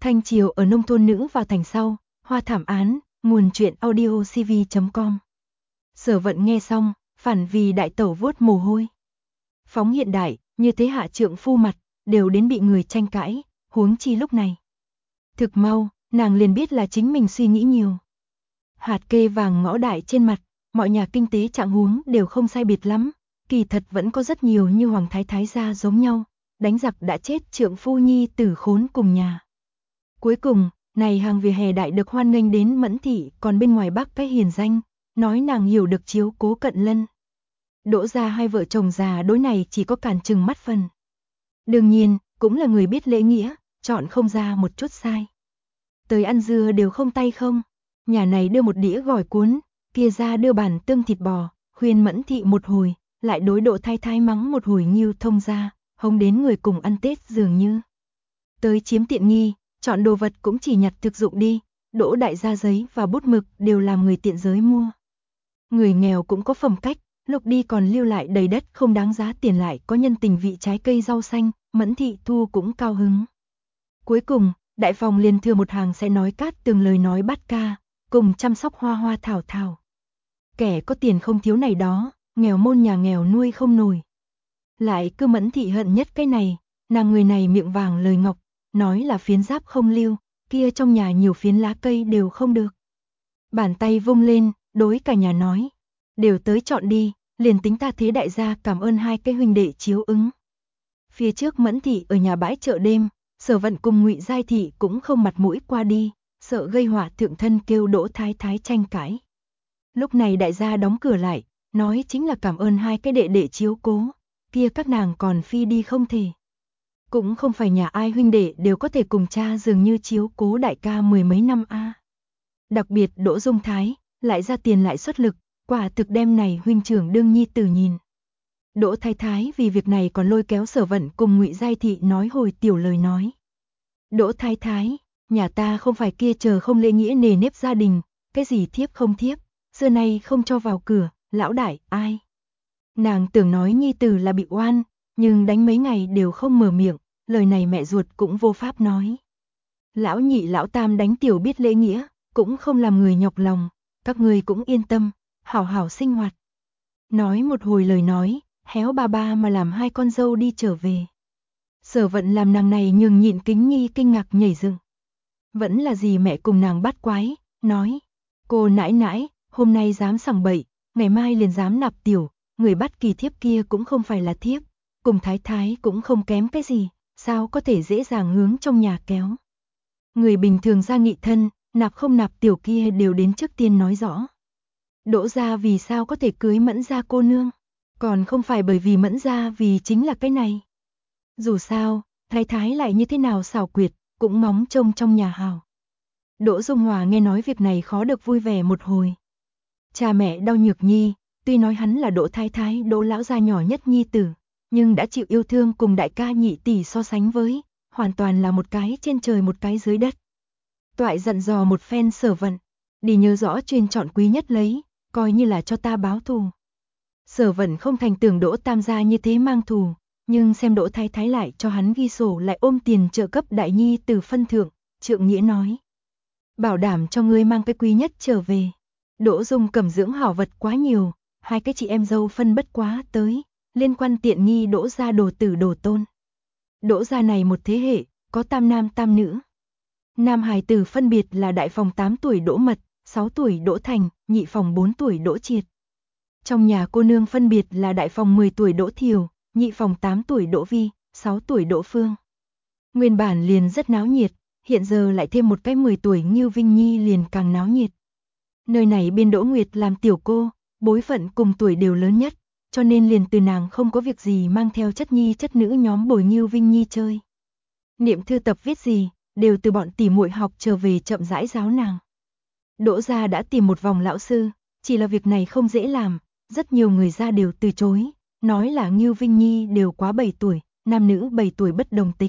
Thanh Triều ở nông thôn nữ vào thành sau, Hoa thảm án, nguồn truyện audio cv.com. Sở Vận nghe xong, phản vì đại tẩu vuốt mồ hôi. Phóng hiện đại, như thế hạ trượng phu mặt, đều đến bị người tranh cãi, huống chi lúc này. Thực mau, nàng liền biết là chính mình suy nghĩ nhiều. Hạt kê vàng ngõ đại trên mặt, mọi nhà kinh tế trạng huống đều không sai biệt lắm, kỳ thật vẫn có rất nhiều như Hoàng Thái Thái gia giống nhau, đánh giặc đã chết trượng phu nhi tử khốn cùng nhà. Cuối cùng, này hàng vỉa hè đại được hoan nghênh đến Mẫn thị, còn bên ngoài bác cái hiền danh, nói nàng hiểu được chiếu cố cận lân. Đỗ gia hai vợ chồng già đối này chỉ có cản chừng mắt phần. Đương nhiên, cũng là người biết lễ nghĩa, chọn không ra một chút sai. Tới ăn dưa đều không tay không, nhà này đưa một đĩa gỏi cuốn, kia ra đưa bàn tương thịt bò, khuyên Mẫn thị một hồi, lại đối Đỗ Thái Thái mắng một hồi Nghiêu thông ra, hống đến người cùng ăn Tết dường như. Tới chiếm tiện nghi, chọn đồ vật cũng chỉ nhặt thực dụng đi, Đỗ đại gia giấy và bút mực đều làm người tiện giới mua. Người nghèo cũng có phẩm cách, lục đi còn lưu lại đầy đất không đáng giá tiền lại có nhân tình vị trái cây rau xanh, Mẫn thị thu cũng cao hứng. Cuối cùng, đại phòng liền thừa một hàng sẽ nói cát tường lời nói bát ca, cùng chăm sóc hoa hoa thảo thảo. Kẻ có tiền không thiếu này đó, nghèo môn nhà nghèo nuôi không nổi. Lại cứ Mẫn thị hận nhất cái này, nàng người này miệng vàng lời ngọc, nói là phiến giáp không lưu, kia trong nhà nhiều phiến lá cây đều không được. Bàn tay vung lên, đối cả nhà nói, đều tới chọn đi, liền tính ta thế đại gia cảm ơn hai cái huynh đệ chiếu ứng. Phía trước Mẫn thị ở nhà bãi chợ đêm, Sở Vận cùng Ngụy Giai thị cũng không mặt mũi qua đi, sợ gây họa thượng thân kêu Đỗ Thái Thái tranh cãi. Lúc này đại gia đóng cửa lại, nói chính là cảm ơn hai cái đệ đệ chiếu cố, kia các nàng còn phi đi không thể. Cũng không phải nhà ai huynh đệ đều có thể cùng cha dường như chiếu cố đại ca mười mấy năm a. Đặc biệt Đỗ Dung Thái, lại ra tiền lại xuất lực, quả thực đem này huynh trưởng đương nhi tử nhìn. Đỗ Thái Thái vì việc này còn lôi kéo Sở Vận cùng Ngụy Giai thị nói hồi tiểu lời nói. Đỗ Thái Thái, nhà ta không phải kia chờ không lễ nghĩa nề nếp gia đình, cái gì thiếp không thiếp, xưa nay không cho vào cửa, lão đại, ai. Nàng tưởng nói nhi tử là bị oan, nhưng đánh mấy ngày đều không mở miệng, lời này mẹ ruột cũng vô pháp nói. Lão nhị lão tam đánh tiểu biết lễ nghĩa, cũng không làm người nhọc lòng, các người cũng yên tâm, hảo hảo sinh hoạt. Nói một hồi lời nói, héo ba ba mà làm hai con dâu đi trở về. Sở Vận làm nàng này nhường nhịn kính nhi kinh ngạc nhảy dựng. Vẫn là gì mẹ cùng nàng bắt quái, nói, cô nãi nãi, hôm nay dám sằng bậy, ngày mai liền dám nạp tiểu, người bắt kỳ thiếp kia cũng không phải là thiếp, cùng thái thái cũng không kém cái gì, sao có thể dễ dàng hướng trong nhà kéo. Người bình thường ra nghị thân, nạp không nạp tiểu kia đều đến trước tiên nói rõ. Đỗ gia vì sao có thể cưới Mẫn gia cô nương, còn không phải bởi vì Mẫn gia vì chính là cái này. Dù sao, thái thái lại như thế nào xảo quyệt, cũng móng trông trong nhà hào. Đỗ Dung Hòa nghe nói việc này khó được vui vẻ một hồi. Cha mẹ đau nhược nhi, tuy nói hắn là Đỗ Thái Thái Đỗ lão gia nhỏ nhất nhi tử, nhưng đã chịu yêu thương cùng đại ca nhị tỷ so sánh với, hoàn toàn là một cái trên trời một cái dưới đất. Toại dặn dò một phen Sở Vận, đi nhớ rõ chuyên chọn quý nhất lấy, coi như là cho ta báo thù. Sở Vận không thành tưởng Đỗ Tam gia như thế mang thù, nhưng xem Đỗ Thái Thái lại cho hắn ghi sổ lại ôm tiền trợ cấp đại nhi từ phân thượng, trượng nghĩa nói. Bảo đảm cho ngươi mang cái quý nhất trở về. Đỗ Dung cầm dưỡng hảo vật quá nhiều, hai cái chị em dâu phân bất quá tới, liên quan tiện nghi Đỗ gia đồ tử đồ tôn. Đỗ gia này một thế hệ, có tam nam tam nữ. Nam hài tử phân biệt là đại phòng 8 tuổi Đỗ Mật, 6 tuổi Đỗ Thành, nhị phòng 4 tuổi Đỗ Triệt. Trong nhà cô nương phân biệt là đại phòng 10 tuổi Đỗ Thiều, nhị phòng 8 tuổi Đỗ Vi, 6 tuổi Đỗ Phương. Nguyên bản liền rất náo nhiệt, hiện giờ lại thêm một cái 10 tuổi Ngưu Vinh Nhi liền càng náo nhiệt. Nơi này biên Đỗ Nguyệt làm tiểu cô, bối phận cùng tuổi đều lớn nhất, cho nên liền từ nàng không có việc gì mang theo chất nhi chất nữ nhóm bồi Ngưu Vinh Nhi chơi. Niệm thư tập viết gì, đều từ bọn tỉ muội học trở về chậm rãi giáo nàng. Đỗ gia đã tìm một vòng lão sư, chỉ là việc này không dễ làm, rất nhiều người gia đều từ chối, nói là Ngưu Vinh Nhi đều quá 7 tuổi, nam nữ 7 tuổi bất đồng tịch.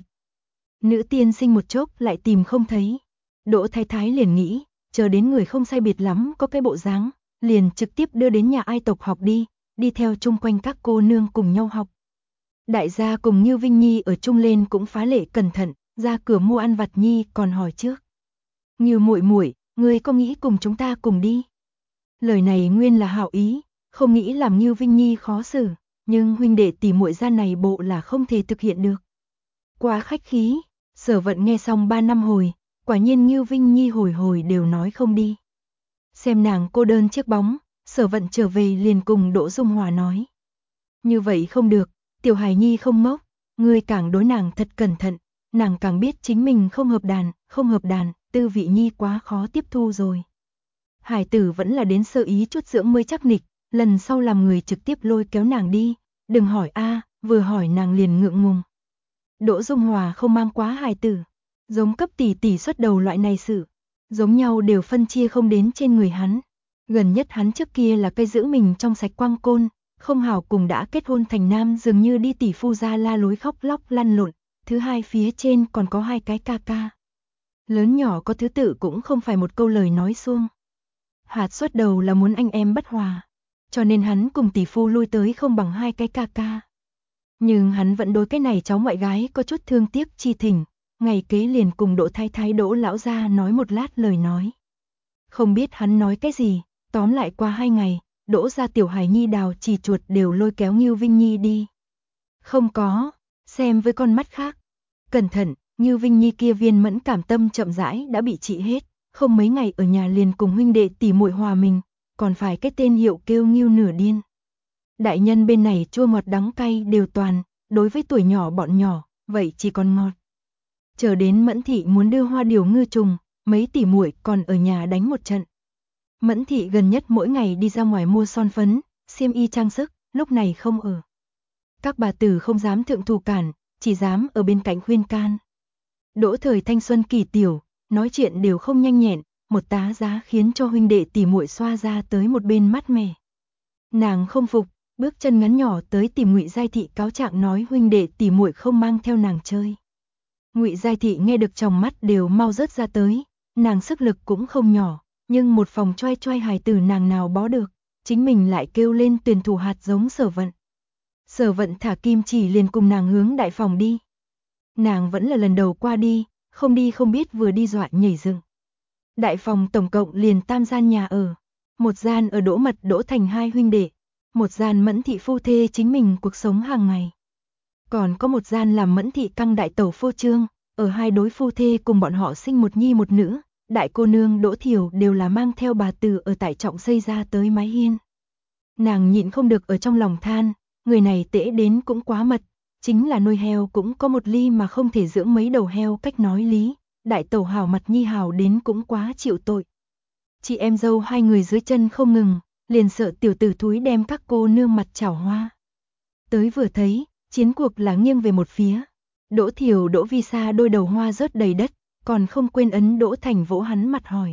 Nữ tiên sinh một chốc lại tìm không thấy. Đỗ Thái Thái liền nghĩ, chờ đến người không sai biệt lắm có cái bộ dáng, liền trực tiếp đưa đến nhà ai tộc học đi theo chung quanh các cô nương cùng nhau học. Đại gia cùng Ngưu Vinh Nhi ở chung lên cũng phá lệ cẩn thận, ra cửa mua ăn vặt nhi còn hỏi trước. Ngưu muội muội, ngươi có nghĩ cùng chúng ta cùng đi? Lời này nguyên là hảo ý, không nghĩ làm Ngưu Vinh Nhi khó xử, nhưng huynh đệ tỷ muội gian này bộ là không thể thực hiện được. Quá khách khí, Sở Vận nghe xong 3 năm hồi, quả nhiên Ngưu Vinh Nhi hồi hồi đều nói không đi. Xem nàng cô đơn chiếc bóng, Sở Vận trở về liền cùng Đỗ Dung Hòa nói. Như vậy không được, tiểu hài nhi không ngốc, ngươi càng đối nàng thật cẩn thận, nàng càng biết chính mình không hợp đàn, tư vị nhi quá khó tiếp thu rồi. Hải tử vẫn là đến sơ ý chút dưỡng mới chắc nịch, lần sau làm người trực tiếp lôi kéo nàng đi, đừng hỏi vừa hỏi nàng liền ngượng ngùng. Đỗ Dung Hòa không mang quá hài tử, giống cấp tỷ tỷ xuất đầu loại này sự, giống nhau đều phân chia không đến trên người hắn. Gần nhất hắn trước kia là cây giữ mình trong sạch quang côn, không hảo cùng đã kết hôn thành nam dường như đi tỷ phu ra la lối khóc lóc lăn lộn, thứ hai phía trên còn có 2 cái ca ca. Lớn nhỏ có thứ tự cũng không phải một câu lời nói suông. Hạt xuất đầu là muốn anh em bất hòa, cho nên hắn cùng tỷ phu lui tới không bằng 2 cái ca ca. Nhưng hắn vẫn đối cái này cháu ngoại gái có chút thương tiếc chi thỉnh, ngày kế liền cùng Đỗ Thái Thái Đỗ lão gia nói một lát lời nói. Không biết hắn nói cái gì, tóm lại qua 2 ngày, Đỗ gia tiểu hài nhi Đào Chỉ Chuột đều lôi kéo Ngưu Vinh Nhi đi. Không có, xem với con mắt khác. Cẩn thận, Ngưu Vinh Nhi kia viên mẫn cảm tâm chậm rãi đã bị trị hết, không mấy ngày ở nhà liền cùng huynh đệ tỷ muội hòa mình, còn phải cái tên hiệu kêu Ngưu nửa điên. Đại nhân bên này chua ngọt đắng cay đều toàn, đối với tuổi nhỏ bọn nhỏ, vậy chỉ còn ngọt. Chờ đến Mẫn thị muốn đưa Hoa Điều ngư trùng, mấy tỷ muội còn ở nhà đánh một trận. Mẫn thị gần nhất mỗi ngày đi ra ngoài mua son phấn, xiêm y trang sức, lúc này không ở. Các bà tử không dám thượng thủ cản, chỉ dám ở bên cạnh khuyên can. Đỗ Thời thanh xuân kỳ tiểu, nói chuyện đều không nhanh nhẹn, một tá giá khiến cho huynh đệ tỷ muội xoa ra tới một bên mát mẻ. Nàng không phục, bước chân ngắn nhỏ tới tìm Ngụy Giai Thị cáo trạng nói huynh đệ tỷ muội không mang theo nàng chơi. Ngụy Giai Thị nghe được trong mắt đều mau rớt ra tới, nàng sức lực cũng không nhỏ, nhưng một phòng choai choai hài tử nàng nào bó được, chính mình lại kêu lên tuyển thủ hạt giống Sở Vận. Sở Vận thả kim chỉ liền cùng nàng hướng đại phòng đi. Nàng vẫn là lần đầu qua đi, không đi không biết vừa đi dọa nhảy dựng. Đại phòng tổng cộng liền 3 gian nhà ở, một gian ở Đỗ Mật Đỗ Thành 2 huynh đệ, một gian Mẫn thị phu thê chính mình cuộc sống hàng ngày. Còn có một gian làm Mẫn thị căng đại tẩu phô trương, ở 2 đối phu thê cùng bọn họ sinh một nhi một nữ, đại cô nương Đỗ Thiều đều là mang theo bà tử ở tại trọng xây ra tới mái hiên. Nàng nhịn không được ở trong lòng than, người này tễ đến cũng quá mật, chính là nuôi heo cũng có một ly mà không thể dưỡng mấy đầu heo cách nói lý, đại tẩu hảo mặt nhi hảo đến cũng quá chịu tội. Chị em dâu 2 người dưới chân không ngừng, liền sợ tiểu tử thúi đem các cô nương mặt chảo hoa. Tới vừa thấy, chiến cuộc là nghiêng về một phía. Đỗ Thiều Đỗ Vi Sa đôi đầu hoa rớt đầy đất, còn không quên ấn Đỗ Thành vỗ hắn mặt hỏi.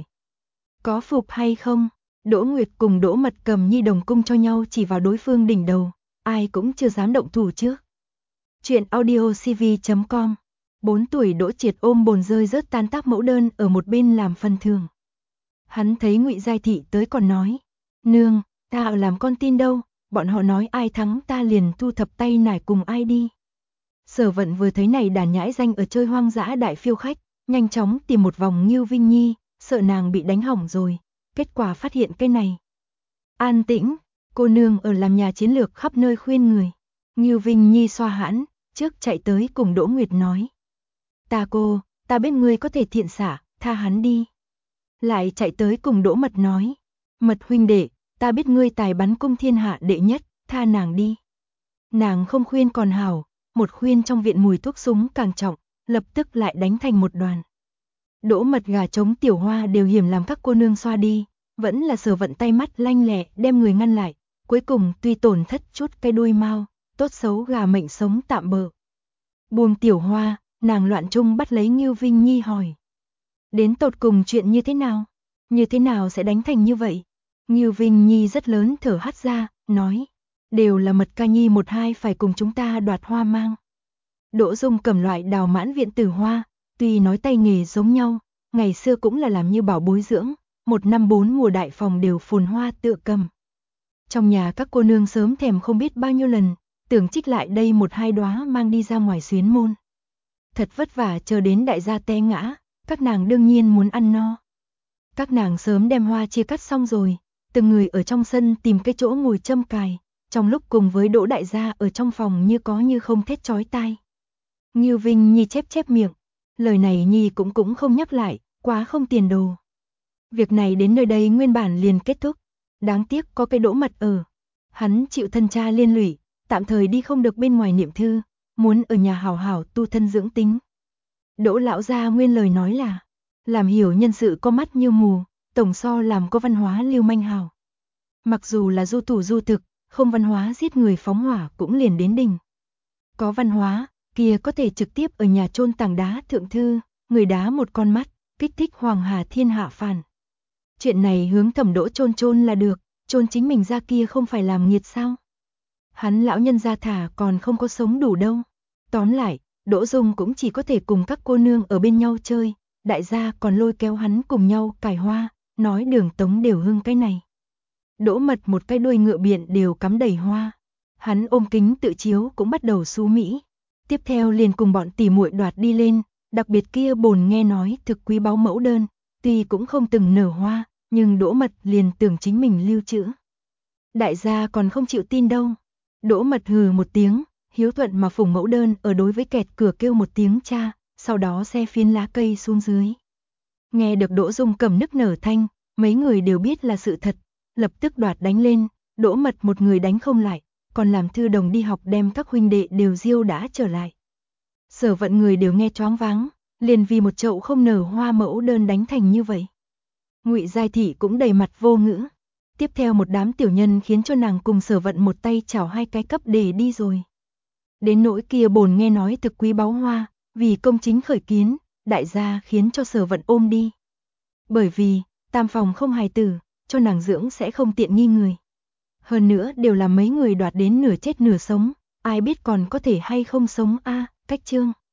Có phục hay không? Đỗ Nguyệt cùng Đỗ Mật cầm nhi đồng cung cho nhau chỉ vào đối phương đỉnh đầu, ai cũng chưa dám động thủ trước. Chuyện audiocv.com 4 tuổi Đỗ Triệt ôm bồn rơi rớt tan tác mẫu đơn ở một bên làm phần thưởng. Hắn thấy Ngụy Giai Thị tới còn nói, nương, ta ở làm con tin đâu, bọn họ nói ai thắng ta liền thu thập tay nải cùng ai đi. Sở Vận vừa thấy này đàn nhãi danh ở chơi hoang dã đại phiêu khách, nhanh chóng tìm một vòng Ngưu Vinh Nhi, sợ nàng bị đánh hỏng rồi, kết quả phát hiện cái này. An tĩnh, cô nương ở làm nhà chiến lược khắp nơi khuyên người. Ngưu Vinh Nhi xoa hãn, trước chạy tới cùng Đỗ Nguyệt nói. Ta biết ngươi có thể thiện xả, tha hắn đi. Lại chạy tới cùng Đỗ Mật nói. Mật huynh đệ, ta biết ngươi tài bắn cung thiên hạ đệ nhất, tha nàng đi. Nàng không khuyên còn hảo, một khuyên trong viện mùi thuốc súng càng trọng, lập tức lại đánh thành một đoàn. Đỗ Mật gà trống tiểu hoa đều hiểm làm các cô nương xoa đi, vẫn là Sở Vận tay mắt lanh lẹ đem người ngăn lại, cuối cùng tuy tổn thất chút cái đuôi mao, tốt xấu gà mệnh sống tạm bợ. Buông tiểu hoa, nàng loạn trung bắt lấy Ngưu Vinh Nhi hỏi. Đến tột cùng chuyện như thế nào? Như thế nào sẽ đánh thành như vậy? Ngưu Vinh Nhi rất lớn thở hắt ra, nói. Đều là Mật ca nhi 1-2 phải cùng chúng ta đoạt hoa mang. Đỗ Dung cầm loại đào mãn viện tử hoa, tuy nói tay nghề giống nhau, ngày xưa cũng là làm như bảo bối dưỡng, 1 năm 4 mùa đại phòng đều phồn hoa tựa cầm. Trong nhà các cô nương sớm thèm không biết bao nhiêu lần, tưởng trích lại đây 1-2 đóa mang đi ra ngoài xuyến môn. thật vất vả chờ đến đại gia té ngã, các nàng đương nhiên muốn ăn no. Các nàng sớm đem hoa chia cắt xong rồi, từng người ở trong sân tìm cái chỗ ngồi châm cài, trong lúc cùng với Đỗ đại gia ở trong phòng như có như không thét chói tai. Ngưu Vinh Nhi chép chép miệng, lời này Nhi cũng không nhắc lại, quá không tiền đồ. Việc này đến nơi đây nguyên bản liền kết thúc, đáng tiếc có cái Đỗ Mật ở. Hắn chịu thân cha liên lụy, tạm thời đi không được bên ngoài niệm thư, muốn ở nhà hảo hảo tu thân dưỡng tính. Đỗ lão gia nguyên lời nói là, làm hiểu nhân sự có mắt như mù, tổng so làm có văn hóa lưu manh hảo. Mặc dù là du thủ du thực, không văn hóa giết người phóng hỏa cũng liền đến đỉnh. Có văn hóa, kia có thể trực tiếp ở nhà chôn tảng đá thượng thư, người đá một con mắt, kích thích hoàng hà thiên hạ phản. Chuyện này hướng Thẩm Đỗ chôn là được, chôn chính mình ra kia không phải làm nghiệt sao? Hắn lão nhân gia thả còn không có sống đủ đâu. Tóm lại, Đỗ Dung cũng chỉ có thể cùng các cô nương ở bên nhau chơi, đại gia còn lôi kéo hắn cùng nhau cải hoa, nói Đường Tống đều hưng cái này. Đỗ Mật một cái đuôi ngựa biện đều cắm đầy hoa. Hắn ôm kính tự chiếu cũng bắt đầu xú mỹ. Tiếp theo liền cùng bọn tỉ muội đoạt đi lên, đặc biệt kia bồn nghe nói thực quý báu mẫu đơn, tuy cũng không từng nở hoa, nhưng Đỗ Mật liền tưởng chính mình lưu trữ. Đại gia còn không chịu tin đâu. Đỗ Mật hừ một tiếng, hiếu thuận mà phủng mẫu đơn ở đối với kẹt cửa kêu một tiếng cha, sau đó xe phiến lá cây xuống dưới. Nghe được Đỗ Dung cầm nức nở thanh, mấy người đều biết là sự thật, lập tức đoạt đánh lên, Đỗ Mật một người đánh không lại, còn làm Thư Đồng đi học đem các huynh đệ đều diêu đã trở lại. Sở Vận người đều nghe choáng váng, liền vì một chậu không nở hoa mẫu đơn đánh thành như vậy. Ngụy Giai Thị cũng đầy mặt vô ngữ. Tiếp theo một đám tiểu nhân khiến cho nàng cùng Sở Vận một tay chảo hai cái cấp để đi rồi. Đến nỗi kia bồn nghe nói thực quý báu hoa, vì công chính khởi kiến, đại gia khiến cho Sở Vận ôm đi. Bởi vì, tam phòng không hài tử, cho nàng dưỡng sẽ không tiện nghi người. Hơn nữa đều là mấy người đoạt đến nửa chết nửa sống, ai biết còn có thể hay không sống a, cách chương.